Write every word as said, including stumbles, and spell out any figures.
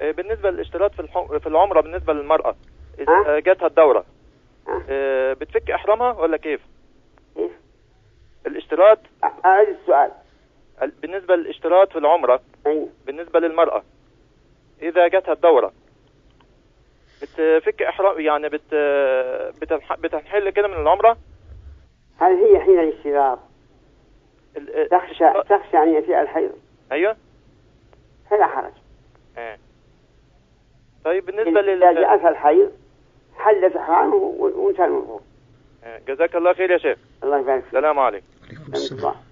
بالنسبة للاشتراط في الحم... في العمرة بالنسبة للمرأة إذا جاتها الدورة أه بتفك إحرامها ولا كيف؟ كيف؟ الاشتراط أعيد السؤال. بالنسبة للاشتراط في العمرة أي. بالنسبة للمرأة إذا جاتها الدورة بتفك إحرام يعني بت بتنح... بتنحل كده من العمرة؟ هل هي حين الاشتراط ال... تخشى تخشى أن يأتي الحيض؟ أيوه فلا حرج. اه طيب بالنسبة لل إذا جاءتها الحيض حلت إحرامه وانتهى الموضوع. جزاك الله خير يا شيخ. الله يبارك فيك. السلام عليكم. عليكم السلام.